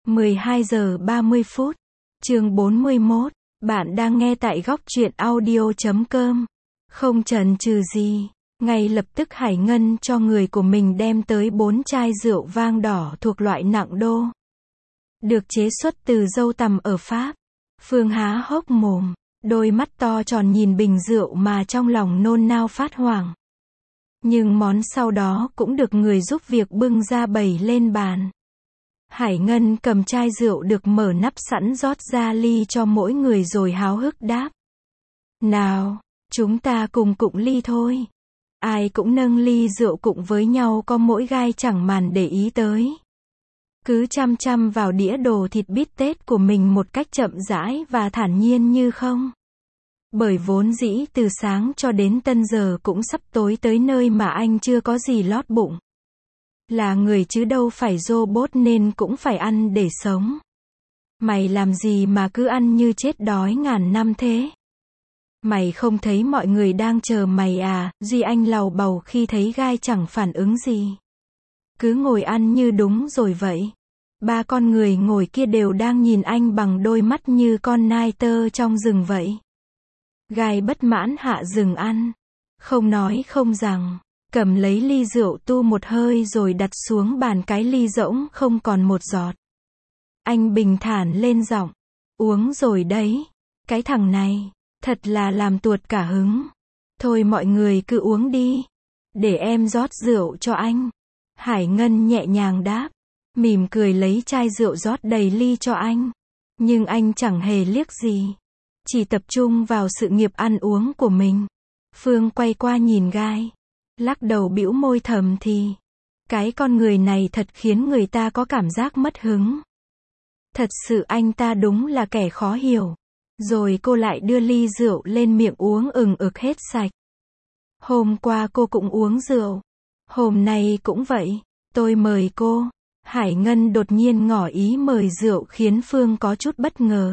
12 giờ 30 phút. Chương 41. Bạn đang nghe tại góc truyện audio.com. Không chần chừ gì, ngay lập tức Hải Ngân cho người của mình đem tới 4 chai rượu vang đỏ thuộc loại nặng đô. Được chế xuất từ dâu tằm ở Pháp. Phương há hốc mồm, đôi mắt to tròn nhìn bình rượu mà trong lòng nôn nao phát hoảng. Nhưng món sau đó cũng được người giúp việc bưng ra bày lên bàn. Hải Ngân cầm chai rượu được mở nắp sẵn rót ra ly cho mỗi người rồi háo hức đáp. Nào, chúng ta cùng cụng ly thôi. Ai cũng nâng ly rượu cụng với nhau, có mỗi gai chẳng màn để ý tới. Cứ chăm chăm vào đĩa đồ thịt bít tết của mình một cách chậm rãi và thản nhiên như không. Bởi vốn dĩ từ sáng cho đến tân giờ cũng sắp tối tới nơi mà anh chưa có gì lót bụng. Là người chứ đâu phải robot nên cũng phải ăn để sống. Mày làm gì mà cứ ăn như chết đói ngàn năm thế? Mày không thấy mọi người đang chờ mày à? Duy Anh lầu bầu khi thấy gai chẳng phản ứng gì. Cứ ngồi ăn như đúng rồi vậy. Ba con người ngồi kia đều đang nhìn anh bằng đôi mắt như con nai tơ trong rừng vậy. Gai bất mãn hạ rừng ăn. Không nói không rằng. Cầm lấy ly rượu tu một hơi rồi đặt xuống bàn, cái ly rỗng không còn một giọt. Anh bình thản lên giọng. Uống rồi đấy. Cái thằng này, thật là làm tuột cả hứng. Thôi mọi người cứ uống đi. Để em rót rượu cho anh. Hải Ngân nhẹ nhàng đáp. Mỉm cười lấy chai rượu rót đầy ly cho anh. Nhưng anh chẳng hề liếc gì. Chỉ tập trung vào sự nghiệp ăn uống của mình. Phương quay qua nhìn gai. Lắc đầu bĩu môi thầm thì. Cái con người này thật khiến người ta có cảm giác mất hứng. Thật sự anh ta đúng là kẻ khó hiểu. Rồi cô lại đưa ly rượu lên miệng uống ực hết sạch. Hôm qua cô cũng uống rượu. Hôm nay cũng vậy. Tôi mời cô. Hải Ngân đột nhiên ngỏ ý mời rượu khiến Phương có chút bất ngờ.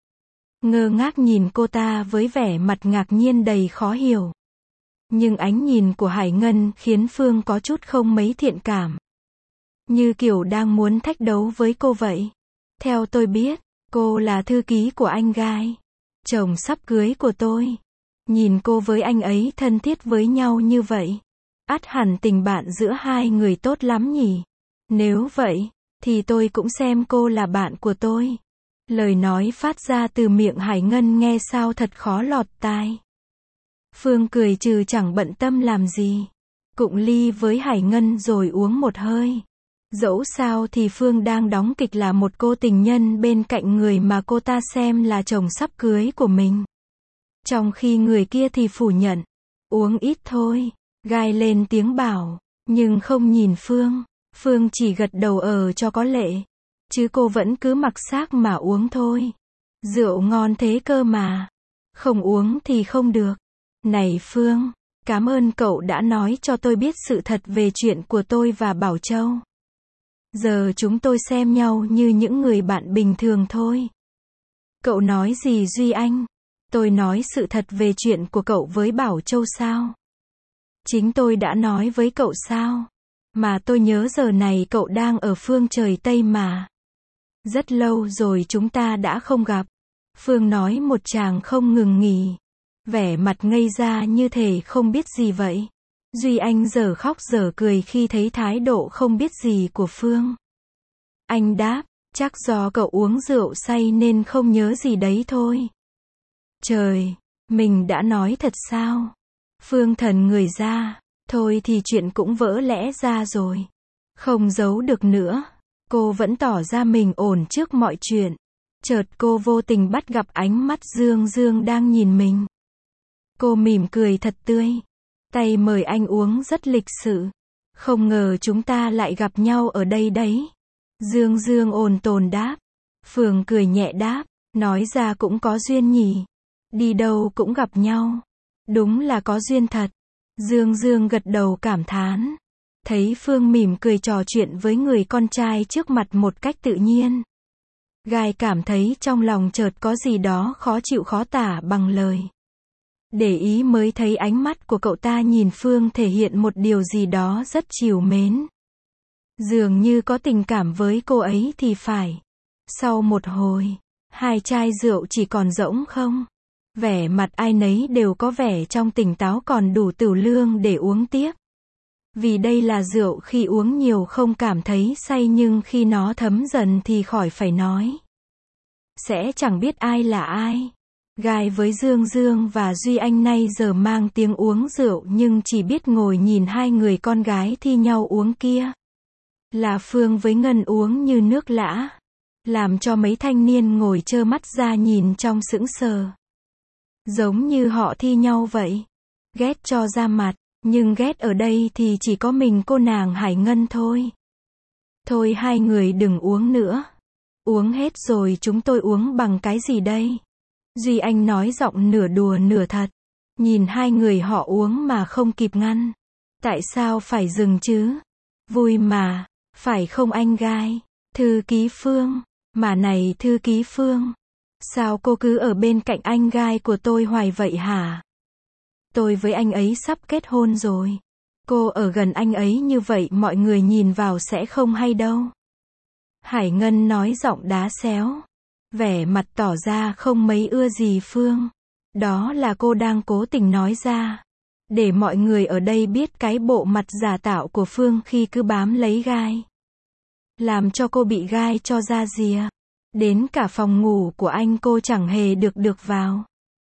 Ngơ ngác nhìn cô ta với vẻ mặt ngạc nhiên đầy khó hiểu. Nhưng ánh nhìn của Hải Ngân khiến Phương có chút không mấy thiện cảm. Như kiểu đang muốn thách đấu với cô vậy. Theo tôi biết, cô là thư ký của anh Gai. Chồng sắp cưới của tôi. Nhìn cô với anh ấy thân thiết với nhau như vậy. Ắt hẳn tình bạn giữa hai người tốt lắm nhỉ. Nếu vậy, thì tôi cũng xem cô là bạn của tôi. Lời nói phát ra từ miệng Hải Ngân nghe sao thật khó lọt tai. Phương cười trừ chẳng bận tâm làm gì. Cụng ly với Hải Ngân rồi uống một hơi. Dẫu sao thì Phương đang đóng kịch là một cô tình nhân bên cạnh người mà cô ta xem là chồng sắp cưới của mình. Trong khi người kia thì phủ nhận. Uống ít thôi. Gai lên tiếng bảo. Nhưng không nhìn Phương. Phương chỉ gật đầu cho có lệ. Chứ cô vẫn cứ mặc xác mà uống thôi. Rượu ngon thế cơ mà. Không uống thì không được. Này Phương, cảm ơn cậu đã nói cho tôi biết sự thật về chuyện của tôi và Bảo Châu. Giờ chúng tôi xem nhau như những người bạn bình thường thôi. Cậu nói gì Duy Anh? Tôi nói sự thật về chuyện của cậu với Bảo Châu sao? Chính tôi đã nói với cậu sao? Mà tôi nhớ giờ này cậu đang ở phương trời Tây mà. Rất lâu rồi chúng ta đã không gặp. Phương nói một tràng không ngừng nghỉ. Vẻ mặt ngây ra như thể không biết gì vậy. Duy Anh giờ khóc giờ cười khi thấy thái độ không biết gì của Phương. Anh đáp, chắc do cậu uống rượu say nên không nhớ gì đấy thôi. Trời, mình đã nói thật sao? Phương thần người ra, thôi thì chuyện cũng vỡ lẽ ra rồi. Không giấu được nữa, cô vẫn tỏ ra mình ổn trước mọi chuyện. Chợt cô vô tình bắt gặp ánh mắt Dương Dương đang nhìn mình. Cô mỉm cười thật tươi. Tay mời anh uống rất lịch sự. Không ngờ chúng ta lại gặp nhau ở đây đấy. Dương Dương ồn tồn đáp. Phương cười nhẹ đáp. Nói ra cũng có duyên nhỉ. Đi đâu cũng gặp nhau. Đúng là có duyên thật. Dương Dương gật đầu cảm thán. Thấy Phương mỉm cười trò chuyện với người con trai trước mặt một cách tự nhiên. Gai cảm thấy trong lòng chợt có gì đó khó chịu khó tả bằng lời. Để ý mới thấy ánh mắt của cậu ta nhìn Phương thể hiện một điều gì đó rất trìu mến. Dường như có tình cảm với cô ấy thì phải. Sau một hồi, hai chai rượu chỉ còn rỗng không. Vẻ mặt ai nấy đều có vẻ trong tỉnh táo còn đủ tửu lương để uống tiếp. Vì đây là rượu khi uống nhiều không cảm thấy say nhưng khi nó thấm dần thì khỏi phải nói. Sẽ chẳng biết ai là ai. Gai với Dương Dương và Duy Anh nay giờ mang tiếng uống rượu nhưng chỉ biết ngồi nhìn hai người con gái thi nhau uống kia. Là Phương với Ngân uống như nước lã. Làm cho mấy thanh niên ngồi trơ mắt ra nhìn trong sững sờ. Giống như họ thi nhau vậy. Ghét cho ra mặt, nhưng ghét ở đây thì chỉ có mình cô nàng Hải Ngân thôi. Thôi hai người đừng uống nữa. Uống hết rồi chúng tôi uống bằng cái gì đây? Duy Anh nói giọng nửa đùa nửa thật. Nhìn hai người họ uống mà không kịp ngăn. Tại sao phải dừng chứ? Vui mà, phải không anh Gai? Thư ký Phương, mà này thư ký Phương. Sao cô cứ ở bên cạnh anh Gai của tôi hoài vậy hả? Tôi với anh ấy sắp kết hôn rồi. Cô ở gần anh ấy như vậy mọi người nhìn vào sẽ không hay đâu. Hải Ngân nói giọng đá xéo. Vẻ mặt tỏ ra không mấy ưa gì Phương. Đó là cô đang cố tình nói ra. Để mọi người ở đây biết cái bộ mặt giả tạo của Phương khi cứ bám lấy Gai. Làm cho cô bị Gai cho ra rìa. Đến cả phòng ngủ của anh cô chẳng hề được vào.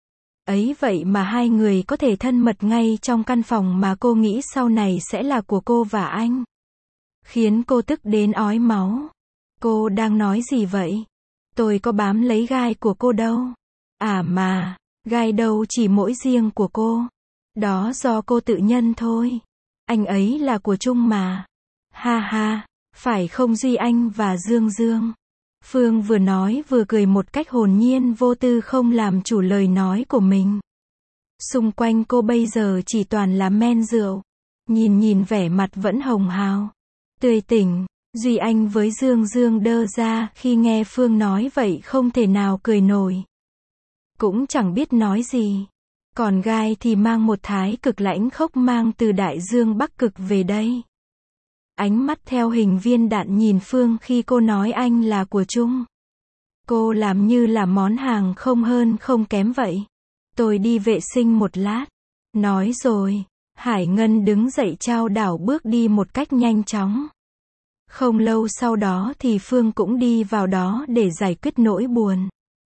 Ấy vậy mà hai người có thể thân mật ngay trong căn phòng mà cô nghĩ sau này sẽ là của cô và anh. Khiến cô tức đến ói máu. Cô đang nói gì vậy? Tôi có bám lấy Gai của cô đâu. À mà, Gai đâu chỉ mỗi riêng của cô. Đó do cô tự nhân thôi. Anh ấy là của chung mà. Ha ha, phải không Duy Anh và Dương Dương? Phương vừa nói vừa cười một cách hồn nhiên vô tư không làm chủ lời nói của mình. Xung quanh cô bây giờ chỉ toàn là men rượu. Nhìn vẻ mặt vẫn hồng hào. Tươi tỉnh, Duy Anh với Dương Dương đơ ra khi nghe Phương nói vậy không thể nào cười nổi. Cũng chẳng biết nói gì. Còn Gai thì mang một thái cực lãnh khốc mang từ đại dương Bắc Cực về đây. Ánh mắt theo hình viên đạn nhìn Phương khi cô nói anh là của chung. Cô làm như là món hàng không hơn không kém vậy. Tôi đi vệ sinh một lát. Nói rồi, Hải Ngân đứng dậy chao đảo bước đi một cách nhanh chóng. Không lâu sau đó thì Phương cũng đi vào đó để giải quyết nỗi buồn.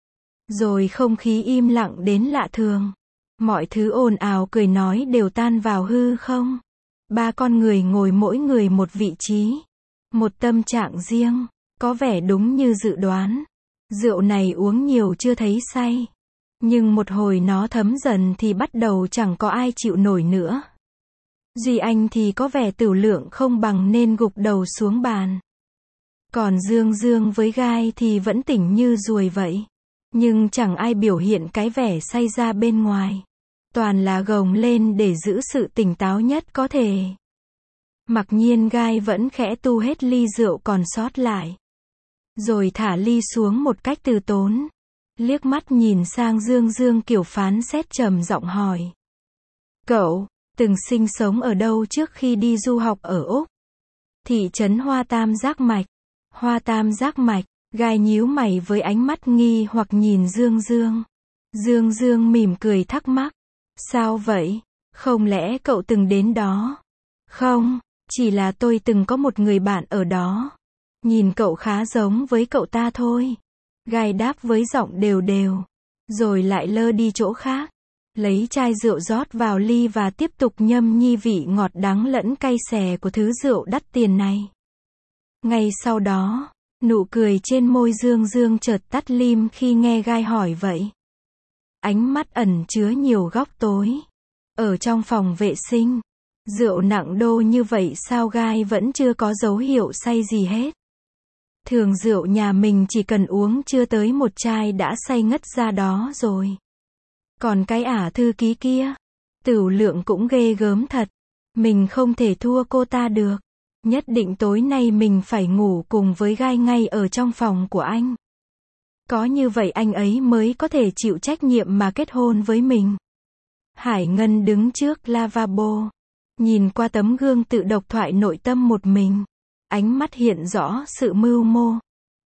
Rồi không khí im lặng đến lạ thường. Mọi thứ ồn ào cười nói đều tan vào hư không. Ba con người ngồi mỗi người một vị trí. Một tâm trạng riêng. Có vẻ đúng như dự đoán. Rượu này uống nhiều chưa thấy say. Nhưng một hồi nó thấm dần thì bắt đầu chẳng có ai chịu nổi nữa. Duy Anh thì có vẻ tửu lượng không bằng nên gục đầu xuống bàn. Còn Dương Dương với Gai thì vẫn tỉnh như ruồi vậy. Nhưng chẳng ai biểu hiện cái vẻ say ra bên ngoài. Toàn là gồng lên để giữ sự tỉnh táo nhất có thể. Mặc nhiên Gai vẫn khẽ tu hết ly rượu còn sót lại. Rồi thả ly xuống một cách từ tốn. Liếc mắt nhìn sang Dương Dương kiểu phán xét trầm giọng hỏi. Cậu, từng sinh sống ở đâu trước khi đi du học ở Úc? Thị trấn Hoa Tam Giác Mạch. Hoa Tam Giác Mạch, Gai nhíu mày với ánh mắt nghi hoặc nhìn Dương Dương. Dương Dương mỉm cười thắc mắc. Sao vậy? Không lẽ cậu từng đến đó? Không, chỉ là tôi từng có một người bạn ở đó. Nhìn cậu khá giống với cậu ta thôi. Gai đáp với giọng đều đều. Rồi lại lơ đi chỗ khác. Lấy chai rượu rót vào ly và tiếp tục nhâm nhi vị ngọt đắng lẫn cay xè của thứ rượu đắt tiền này. Ngay sau đó, nụ cười trên môi Dương Dương chợt tắt lim khi nghe Gai hỏi vậy. Ánh mắt ẩn chứa nhiều góc tối. Ở trong phòng vệ sinh, rượu nặng đô như vậy sao Gai vẫn chưa có dấu hiệu say gì hết. Thường rượu nhà mình chỉ cần uống chưa tới một chai đã say ngất ra đó rồi. Còn cái ả thư ký kia, tửu lượng cũng ghê gớm thật. Mình không thể thua cô ta được. Nhất định tối nay mình phải ngủ cùng với Gai ngay ở trong phòng của anh. Có như vậy anh ấy mới có thể chịu trách nhiệm mà kết hôn với mình. Hải Ngân đứng trước lavabo. Nhìn qua tấm gương tự độc thoại nội tâm một mình. Ánh mắt hiện rõ sự mưu mô.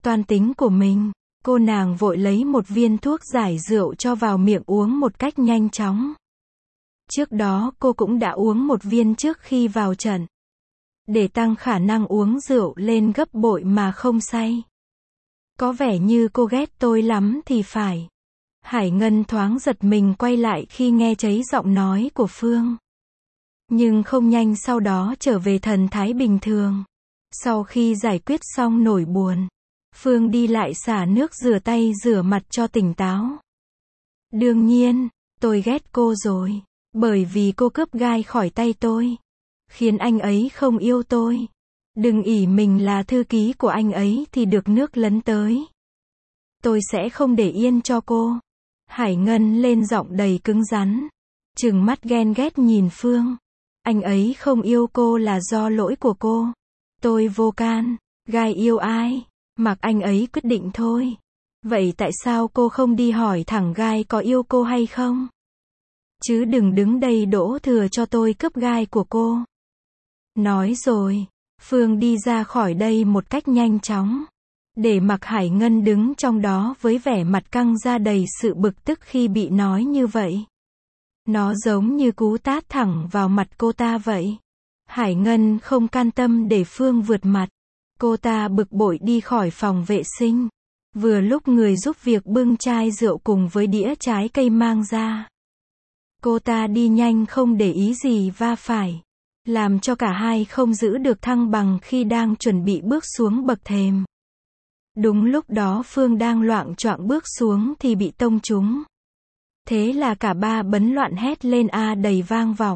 toan tính của mình. Cô nàng vội lấy một viên thuốc giải rượu cho vào miệng uống một cách nhanh chóng. Trước đó cô cũng đã uống một viên trước khi vào trận. Để tăng khả năng uống rượu lên gấp bội mà không say. Có vẻ như cô ghét tôi lắm thì phải. Hải Ngân thoáng giật mình quay lại khi nghe thấy giọng nói của Phương. Nhưng không nhanh sau đó trở về thần thái bình thường. Sau khi giải quyết xong nỗi buồn, Phương đi lại xả nước rửa tay rửa mặt cho tỉnh táo. Đương nhiên, tôi ghét cô rồi. Bởi vì cô cướp gai khỏi tay tôi. Khiến anh ấy không yêu tôi. Đừng ỷ mình là thư ký của anh ấy thì được nước lấn tới. Tôi sẽ không để yên cho cô. Hải Ngân lên giọng đầy cứng rắn. Trừng mắt ghen ghét nhìn Phương. Anh ấy không yêu cô là do lỗi của cô. Tôi vô can. Gai yêu ai? Mặc anh ấy quyết định thôi. Vậy tại sao cô không đi hỏi thẳng Gai có yêu cô hay không? Chứ đừng đứng đây đổ thừa cho tôi cướp gai của cô. Nói rồi, Phương đi ra khỏi đây một cách nhanh chóng. Để mặc Hải Ngân đứng trong đó với vẻ mặt căng ra đầy sự bực tức khi bị nói như vậy. Nó giống như cú tát thẳng vào mặt cô ta vậy. Hải Ngân không can tâm để Phương vượt mặt. Cô ta bực bội đi khỏi phòng vệ sinh. Vừa lúc người giúp việc bưng chai rượu cùng với đĩa trái cây mang ra. Cô ta đi nhanh không để ý gì va phải. Làm cho cả hai không giữ được thăng bằng khi đang chuẩn bị bước xuống bậc thềm. Đúng lúc đó Phương đang loạng choạng bước xuống thì bị tông trúng. Thế là cả ba bấn loạn hét lên a đầy vang vọng.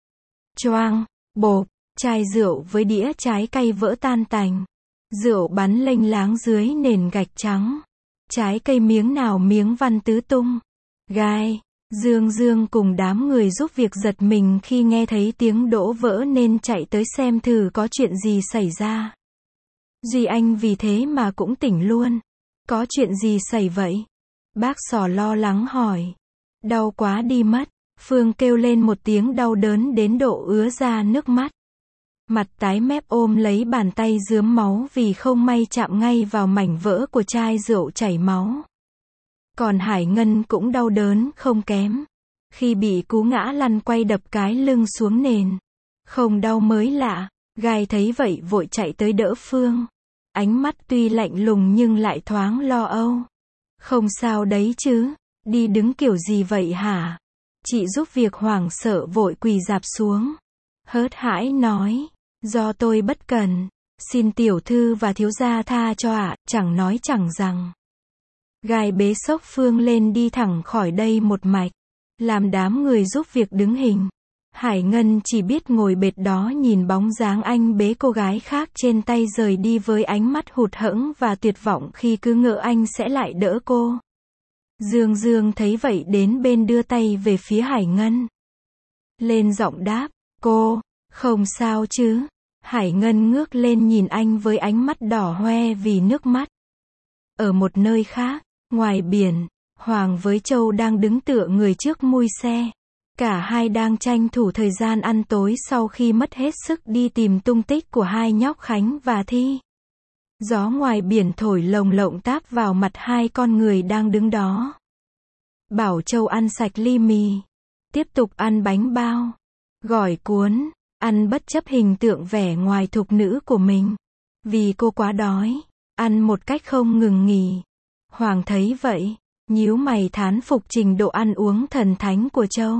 Choang, bộp, chai rượu với đĩa trái cây vỡ tan tành. Rượu bắn lênh láng dưới nền gạch trắng. Trái cây miếng nào miếng văng tứ tung. Gai, Dương cùng đám người giúp việc giật mình khi nghe thấy tiếng đổ vỡ nên chạy tới xem thử có chuyện gì xảy ra. Duy Anh vì thế mà cũng tỉnh luôn. Có chuyện gì xảy vậy? Bác Sò lo lắng hỏi. Đau quá đi mất. Phương kêu lên một tiếng đau đớn đến độ ứa ra nước mắt. Mặt tái mét ôm lấy bàn tay rướm máu vì không may chạm ngay vào mảnh vỡ của chai rượu chảy máu. Còn Hải Ngân cũng đau đớn không kém. Khi bị cú ngã lăn quay đập cái lưng xuống nền. Không đau mới lạ. Gai thấy vậy vội chạy tới đỡ Phương. Ánh mắt tuy lạnh lùng nhưng lại thoáng lo âu. Không sao đấy chứ. Đi đứng kiểu gì vậy hả? Chị giúp việc hoảng sợ vội quỳ rạp xuống. Hớt hãi nói. Do tôi bất cần. Xin tiểu thư và thiếu gia tha cho ạ. Chẳng nói chẳng rằng. Gai bế xốc Phương lên đi thẳng khỏi đây một mạch. Làm đám người giúp việc đứng hình. Hải Ngân chỉ biết ngồi bệt đó nhìn bóng dáng anh bế cô gái khác trên tay rời đi với ánh mắt hụt hẫng và tuyệt vọng khi cứ ngỡ anh sẽ lại đỡ cô. Dương thấy vậy đến bên đưa tay về phía Hải Ngân. Lên giọng đáp, cô, không sao chứ? Hải Ngân ngước lên nhìn anh với ánh mắt đỏ hoe vì nước mắt. Ở một nơi khác, ngoài biển, Hoàng với Châu đang đứng tựa người trước mui xe. Cả hai đang tranh thủ thời gian ăn tối sau khi mất hết sức đi tìm tung tích của hai nhóc Khánh và Thi. Gió ngoài biển thổi lồng lộng táp vào mặt hai con người đang đứng đó. Bảo Châu ăn sạch ly mì. Tiếp tục ăn bánh bao. Gỏi cuốn. Ăn bất chấp hình tượng vẻ ngoài thục nữ của mình. Vì cô quá đói. Ăn một cách không ngừng nghỉ. Hoàng thấy vậy. Nhíu mày thán phục trình độ ăn uống thần thánh của Châu.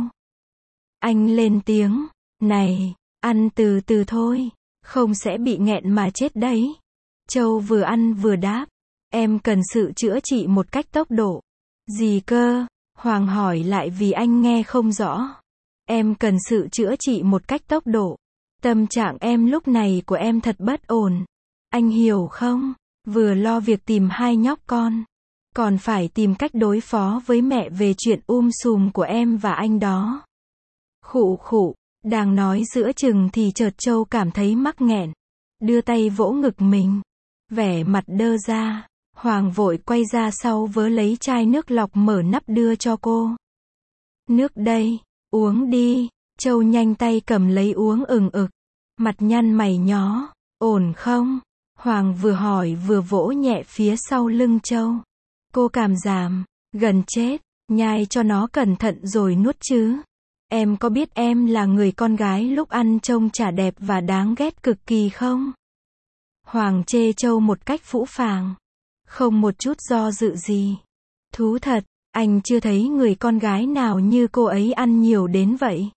Anh lên tiếng. Này, ăn từ từ thôi. Không sẽ bị nghẹn mà chết đấy. Châu vừa ăn vừa đáp. Em cần sự chữa trị một cách tốc độ. Gì cơ? Hoàng hỏi lại vì anh nghe không rõ. Em cần sự chữa trị một cách tốc độ. Tâm trạng em lúc này của em thật bất ổn. Anh hiểu không? Vừa lo việc tìm hai nhóc con. Còn phải tìm cách đối phó với mẹ về chuyện sùm của em và anh đó. Khụ khụ, đang nói giữa chừng thì chợt Châu cảm thấy mắc nghẹn. Đưa tay vỗ ngực mình. Vẻ mặt đơ ra. Hoàng vội quay ra sau vớ lấy chai nước lọc mở nắp đưa cho cô. Nước đây, uống đi. Châu nhanh tay cầm lấy uống ừng ực. Mặt nhăn mày nhó. Ổn không? Hoàng vừa hỏi vừa vỗ nhẹ phía sau lưng Châu. Cô cảm giảm, gần chết, nhai cho nó cẩn thận rồi nuốt chứ. Em có biết em là người con gái lúc ăn trông chả đẹp và đáng ghét cực kỳ không? Hoàng chê Châu một cách phũ phàng, không một chút do dự gì. Thú thật, anh chưa thấy người con gái nào như cô ấy ăn nhiều đến vậy.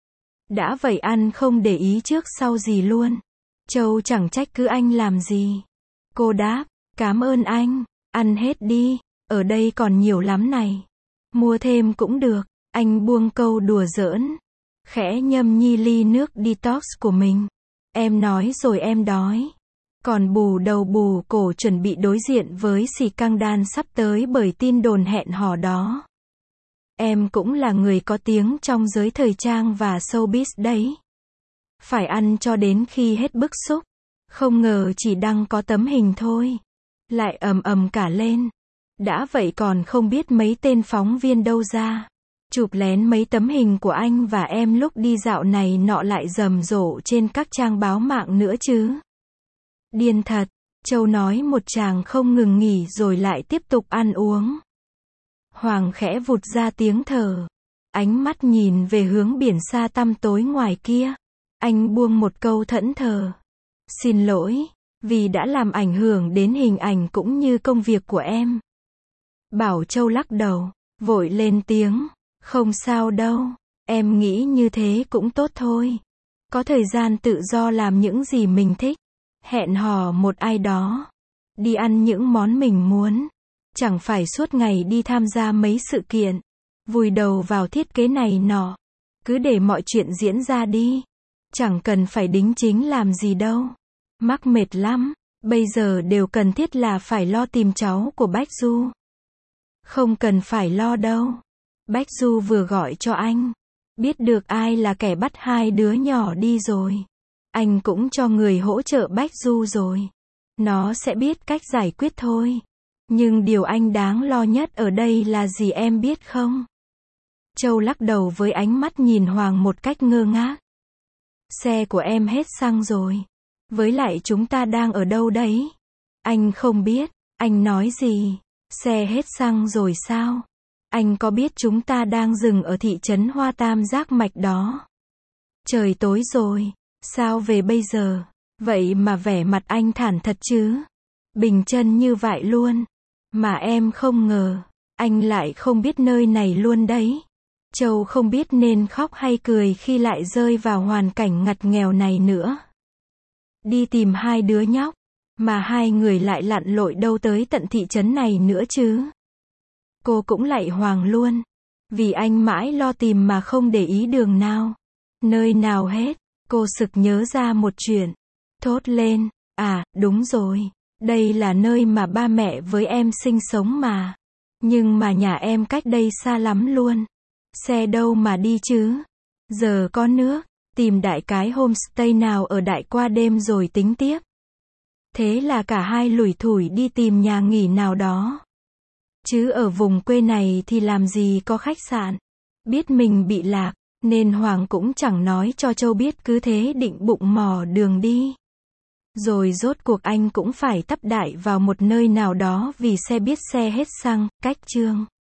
Đã vậy ăn không để ý trước sau gì luôn. Châu chẳng trách cứ anh làm gì. Cô đáp, cảm ơn anh, ăn hết đi, ở đây còn nhiều lắm này. Mua thêm cũng được, anh buông câu đùa giỡn. Khẽ nhâm nhi ly nước detox của mình. Em nói rồi em đói. Còn bù đầu bù cổ chuẩn bị đối diện với scandal sắp tới bởi tin đồn hẹn hò đó. Em cũng là người có tiếng trong giới thời trang và showbiz đấy. Phải ăn cho đến khi hết bức xúc. Không ngờ chỉ đăng có tấm hình thôi. Lại ầm ầm cả lên. Đã vậy còn không biết mấy tên phóng viên đâu ra. Chụp lén mấy tấm hình của anh và em lúc đi dạo này nọ lại rầm rộ trên các trang báo mạng nữa chứ. Điên thật, Châu nói một tràng không ngừng nghỉ rồi lại tiếp tục ăn uống. Hoàng khẽ vụt ra tiếng thở. Ánh mắt nhìn về hướng biển xa tăm tối ngoài kia. Anh buông một câu thẫn thờ. Xin lỗi, vì đã làm ảnh hưởng đến hình ảnh cũng như công việc của em. Bảo Châu lắc đầu, vội lên tiếng. Không sao đâu, em nghĩ như thế cũng tốt thôi. Có thời gian tự do làm những gì mình thích. Hẹn hò một ai đó. Đi ăn những món mình muốn. Chẳng phải suốt ngày đi tham gia mấy sự kiện. Vùi đầu vào thiết kế này nọ. Cứ để mọi chuyện diễn ra đi. Chẳng cần phải đính chính làm gì đâu. Mắc mệt lắm. Bây giờ điều cần thiết là phải lo tìm cháu của Bách Du. Không cần phải lo đâu. Bách Du vừa gọi cho anh. Biết được ai là kẻ bắt hai đứa nhỏ đi rồi. Anh cũng cho người hỗ trợ Bách Du rồi. Nó sẽ biết cách giải quyết thôi. Nhưng điều anh đáng lo nhất ở đây là gì em biết không? Châu lắc đầu với ánh mắt nhìn Hoàng một cách ngơ ngác. Xe của em hết xăng rồi. Với lại chúng ta đang ở đâu đấy? Anh không biết. Anh nói gì? Xe hết xăng rồi sao? Anh có biết chúng ta đang dừng ở thị trấn Hoa Tam Giác Mạch đó? Trời tối rồi. Sao về bây giờ? Vậy mà vẻ mặt anh thản thật chứ? Bình chân như vậy luôn. Mà em không ngờ. Anh lại không biết nơi này luôn đấy. Châu không biết nên khóc hay cười khi lại rơi vào hoàn cảnh ngặt nghèo này nữa. Đi tìm hai đứa nhóc. Mà hai người lại lặn lội đâu tới tận thị trấn này nữa chứ. Cô cũng lạy Hoàng luôn. Vì anh mãi lo tìm mà không để ý đường nào. Nơi nào hết. Cô sực nhớ ra một chuyện. Thốt lên. À, đúng rồi. Đây là nơi mà ba mẹ với em sinh sống mà. Nhưng mà nhà em cách đây xa lắm luôn. Xe đâu mà đi chứ. Giờ có nước. Tìm đại cái homestay nào ở đại qua đêm rồi tính tiếp. Thế là cả hai lủi thủi đi tìm nhà nghỉ nào đó. Chứ ở vùng quê này thì làm gì có khách sạn. Biết mình bị lạc, nên Hoàng cũng chẳng nói cho Châu biết, cứ thế định bụng mò đường đi. Rồi rốt cuộc anh cũng phải tấp đại vào một nơi nào đó vì xe biết xe hết xăng, cách chương.